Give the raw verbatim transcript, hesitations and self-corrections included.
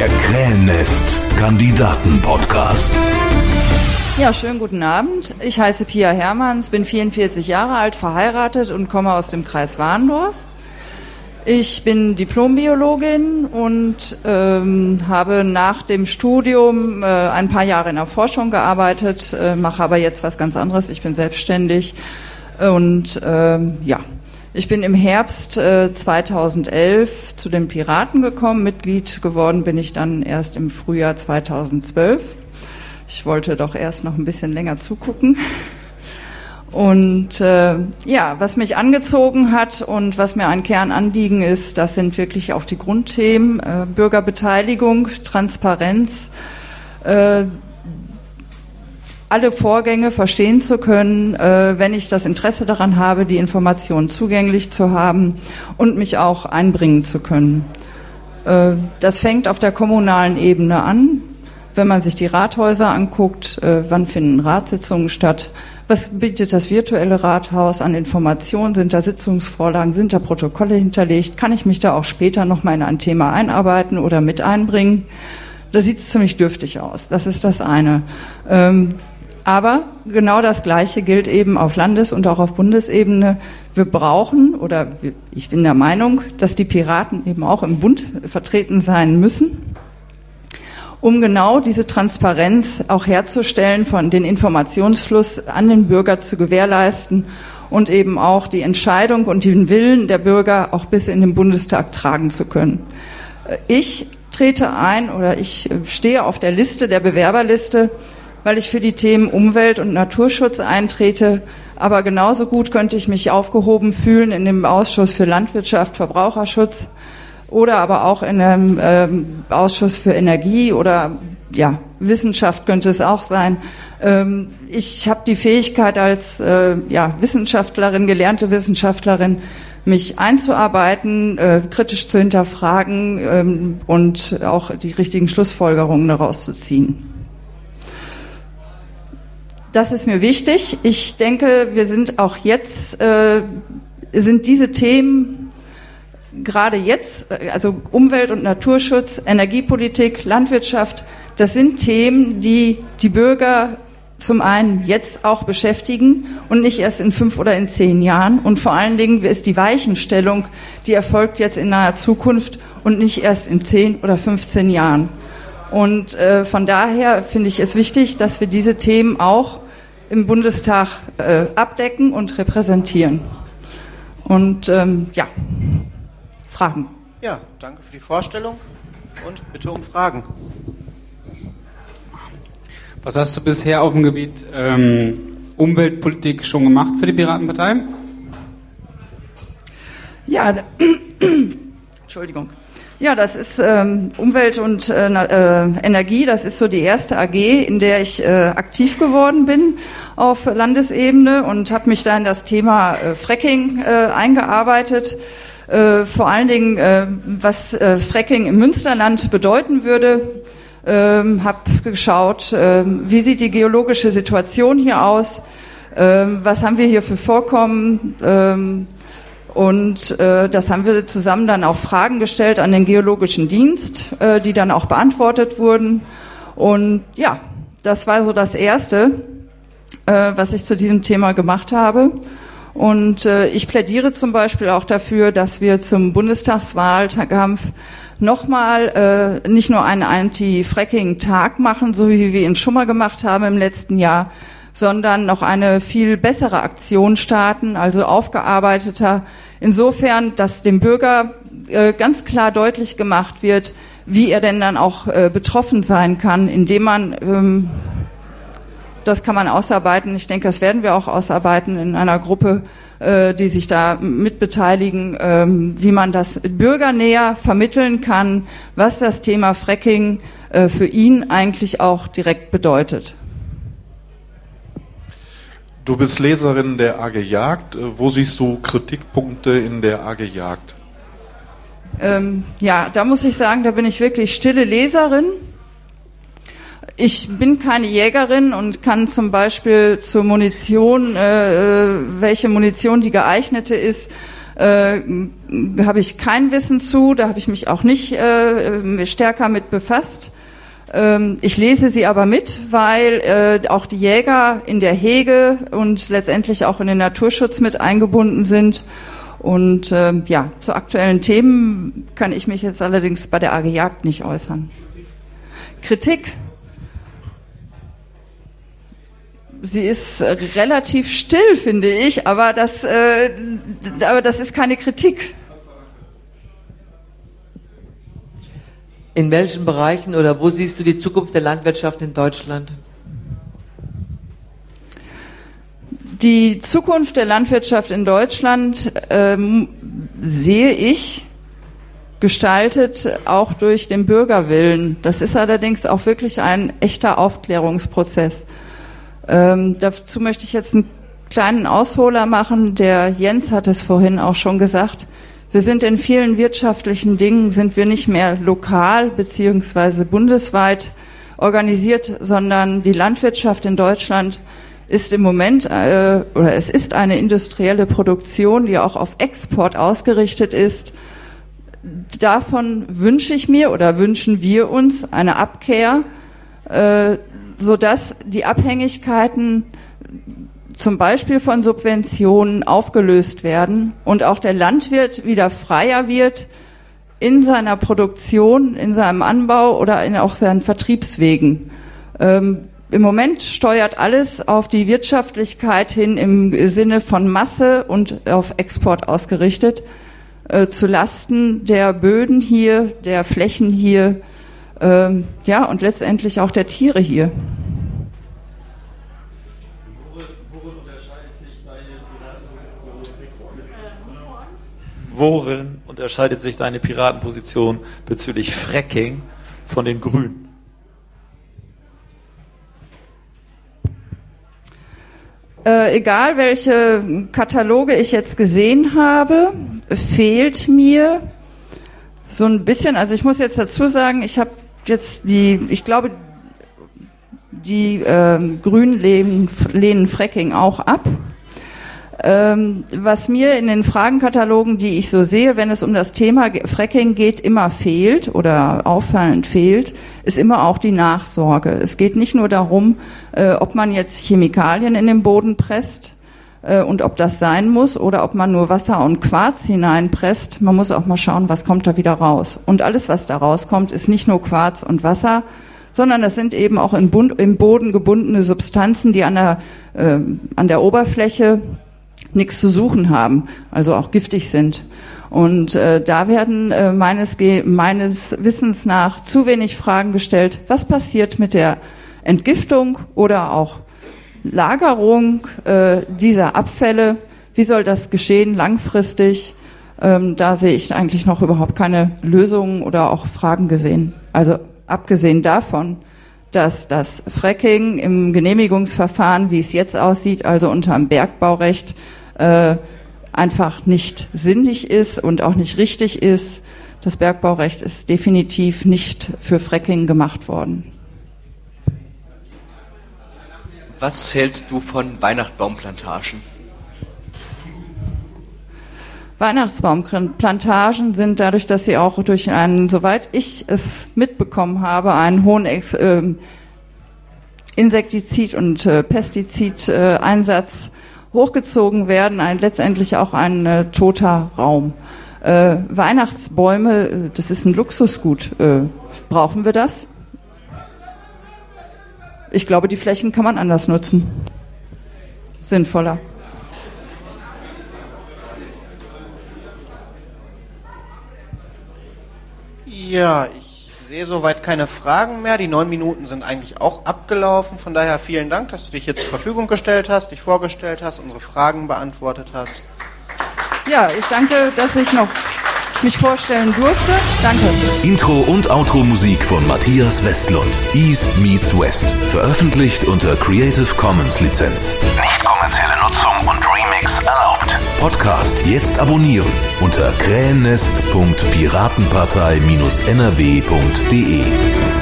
Der Krähennest-Kandidaten-Podcast. Ja, schönen guten Abend. Ich heiße Pia Hermanns, bin vierundvierzig Jahre alt, verheiratet und komme aus dem Kreis Warndorf. Ich bin Diplombiologin und ähm, habe nach dem Studium äh, ein paar Jahre in der Forschung gearbeitet, äh, mache aber jetzt was ganz anderes. Ich bin selbstständig und ähm, ja, ich bin im Herbst äh, zweitausendelf zu den Piraten gekommen. Mitglied geworden bin ich dann erst im Frühjahr zweitausendzwölf. Ich wollte doch erst noch ein bisschen länger zugucken. Und äh, ja, was mich angezogen hat und was mir ein Kernanliegen ist, das sind wirklich auch die Grundthemen: äh, Bürgerbeteiligung, Transparenz, äh, alle Vorgänge verstehen zu können, äh, wenn ich das Interesse daran habe, die Informationen zugänglich zu haben und mich auch einbringen zu können. Äh, das fängt auf der kommunalen Ebene an, wenn man sich die Rathäuser anguckt, äh, wann finden Ratssitzungen statt, was bietet das virtuelle Rathaus an Informationen, sind da Sitzungsvorlagen, sind da Protokolle hinterlegt, kann ich mich da auch später nochmal in ein Thema einarbeiten oder mit einbringen. Da sieht es ziemlich dürftig aus, das ist das eine. Ähm, Aber genau das Gleiche gilt eben auf Landes- und auch auf Bundesebene. Wir brauchen, oder ich bin der Meinung, dass die Piraten eben auch im Bund vertreten sein müssen, um genau diese Transparenz auch herzustellen, von den Informationsfluss an den Bürger zu gewährleisten und eben auch die Entscheidung und den Willen der Bürger auch bis in den Bundestag tragen zu können. Ich trete ein oder ich stehe auf der Liste, der Bewerberliste, weil ich für die Themen Umwelt- und Naturschutz eintrete. Aber genauso gut könnte ich mich aufgehoben fühlen in dem Ausschuss für Landwirtschaft, Verbraucherschutz oder aber auch in einem ähm, Ausschuss für Energie oder ja, Wissenschaft könnte es auch sein. Ähm, ich habe die Fähigkeit als äh, ja, Wissenschaftlerin, gelernte Wissenschaftlerin, mich einzuarbeiten, äh, kritisch zu hinterfragen ähm, und auch die richtigen Schlussfolgerungen daraus zu ziehen. Das ist mir wichtig. Ich denke, wir sind auch jetzt, äh, sind diese Themen gerade jetzt, also Umwelt- und Naturschutz, Energiepolitik, Landwirtschaft, das sind Themen, die die Bürger zum einen jetzt auch beschäftigen und nicht erst in fünf oder in zehn Jahren. Und vor allen Dingen ist die Weichenstellung, die erfolgt jetzt in naher Zukunft und nicht erst in zehn oder fünfzehn Jahren. Und äh, von daher finde ich es wichtig, dass wir diese Themen auch im Bundestag äh, abdecken und repräsentieren. Und ähm, ja, Fragen. Ja, danke für die Vorstellung und bitte um Fragen. Was hast du bisher auf dem Gebiet ähm, Umweltpolitik schon gemacht für die Piratenpartei? Ja, Entschuldigung. Ja, das ist ähm, Umwelt und äh, äh, Energie, das ist so die erste A G, in der ich äh, aktiv geworden bin auf Landesebene und habe mich da in das Thema äh, Fracking äh, eingearbeitet. Äh, vor allen Dingen, äh, was äh, Fracking im Münsterland bedeuten würde. Ähm, habe geschaut, äh, wie sieht die geologische Situation hier aus, äh, was haben wir hier für Vorkommen, ähm, und äh, das haben wir zusammen dann auch Fragen gestellt an den Geologischen Dienst, äh, die dann auch beantwortet wurden. Und ja, das war so das Erste, äh, was ich zu diesem Thema gemacht habe. Und äh, ich plädiere zum Beispiel auch dafür, dass wir zum Bundestagswahlkampf nochmal äh, nicht nur einen Anti-Fracking-Tag machen, so wie wir ihn schon mal gemacht haben im letzten Jahr, sondern noch eine viel bessere Aktion starten, also aufgearbeiteter, insofern, dass dem Bürger äh, ganz klar deutlich gemacht wird, wie er denn dann auch äh, betroffen sein kann, indem man, ähm, das kann man ausarbeiten, ich denke, das werden wir auch ausarbeiten in einer Gruppe, äh, die sich da mitbeteiligen, ähm, wie man das bürgernäher vermitteln kann, was das Thema Fracking äh, für ihn eigentlich auch direkt bedeutet. Du bist Leserin der A G Jagd. Wo siehst du Kritikpunkte in der A G Jagd? Ähm, ja, da muss ich sagen, da bin ich wirklich stille Leserin. Ich bin keine Jägerin und kann zum Beispiel zur Munition, äh, welche Munition die geeignete ist, Äh, habe ich kein Wissen zu, da habe ich mich auch nicht äh, stärker mit befasst. Ähm, ich lese sie aber mit, weil äh, auch die Jäger in der Hege und letztendlich auch in den Naturschutz mit eingebunden sind. Und äh, ja, zu aktuellen Themen kann ich mich jetzt allerdings bei der A G Jagd nicht äußern. Kritik. Sie ist relativ still, finde ich, aber das, äh, aber das ist keine Kritik. In welchen Bereichen oder wo siehst du die Zukunft der Landwirtschaft in Deutschland? Die Zukunft der Landwirtschaft in Deutschland ähm, sehe ich gestaltet auch durch den Bürgerwillen. Das ist allerdings auch wirklich ein echter Aufklärungsprozess. Ähm, dazu möchte ich jetzt einen kleinen Ausholer machen. Der Jens hat es vorhin auch schon gesagt. Wir sind in vielen wirtschaftlichen Dingen, sind wir nicht mehr lokal beziehungsweise bundesweit organisiert, sondern die Landwirtschaft in Deutschland ist im Moment, äh, oder es ist eine industrielle Produktion, die auch auf Export ausgerichtet ist. Davon wünsche ich mir oder wünschen wir uns eine Abkehr, äh, sodass die Abhängigkeiten zum Beispiel von Subventionen aufgelöst werden und auch der Landwirt wieder freier wird in seiner Produktion, in seinem Anbau oder in auch seinen Vertriebswegen. Ähm, im Moment steuert alles auf die Wirtschaftlichkeit hin im Sinne von Masse und auf Export ausgerichtet, äh, zu Lasten der Böden hier, der Flächen hier, Ähm, ja, und letztendlich auch der Tiere hier. Worin unterscheidet sich deine Piratenposition bezüglich Fracking von den Grünen? Äh, egal welche Kataloge ich jetzt gesehen habe, fehlt mir so ein bisschen, also ich muss jetzt dazu sagen, ich habe jetzt die, ich glaube, die äh, Grünen lehnen, lehnen Fracking auch ab. Ähm, was mir in den Fragenkatalogen, die ich so sehe, wenn es um das Thema Fracking geht, immer fehlt oder auffallend fehlt, ist immer auch die Nachsorge. Es geht nicht nur darum, äh, ob man jetzt Chemikalien in den Boden presst äh, und ob das sein muss oder ob man nur Wasser und Quarz hineinpresst. Man muss auch mal schauen, was kommt da wieder raus. Und alles, was da rauskommt, ist nicht nur Quarz und Wasser, sondern es sind eben auch im, Bund, im Boden gebundene Substanzen, die an der, äh, an der Oberfläche nichts zu suchen haben, also auch giftig sind. Und äh, da werden äh, meines, meines Wissens nach zu wenig Fragen gestellt, was passiert mit der Entgiftung oder auch Lagerung äh, dieser Abfälle, wie soll das geschehen langfristig? Ähm, da sehe ich eigentlich noch überhaupt keine Lösungen oder auch Fragen gesehen. Also abgesehen davon, dass das Fracking im Genehmigungsverfahren, wie es jetzt aussieht, also unter dem Bergbaurecht, äh, einfach nicht sinnig ist und auch nicht richtig ist. Das Bergbaurecht ist definitiv nicht für Fracking gemacht worden. Was hältst du von Weihnachtsbaumplantagen? Weihnachtsbaumplantagen sind dadurch, dass sie auch durch einen, soweit ich es mitbekommen habe, einen hohen Ex, äh, Insektizid- und äh, Pestizideinsatz äh, hochgezogen werden, ein, letztendlich auch ein äh, toter Raum. Äh, Weihnachtsbäume, das ist ein Luxusgut. Äh, brauchen wir das? Ich glaube, die Flächen kann man anders nutzen. Sinnvoller. Ja, ich sehe soweit keine Fragen mehr. Die neun Minuten sind eigentlich auch abgelaufen. Von daher vielen Dank, dass du dich hier zur Verfügung gestellt hast, dich vorgestellt hast, unsere Fragen beantwortet hast. Ja, ich danke, dass ich noch mich vorstellen durfte. Danke. Intro und Outro Musik von Matthias Westlund. East meets West. Veröffentlicht unter Creative Commons Lizenz. Nicht kommerzielle Nutzung und Remix erlaubt. Podcast jetzt abonnieren unter krähennest punkt piratenpartei Bindestrich n r w punkt d e.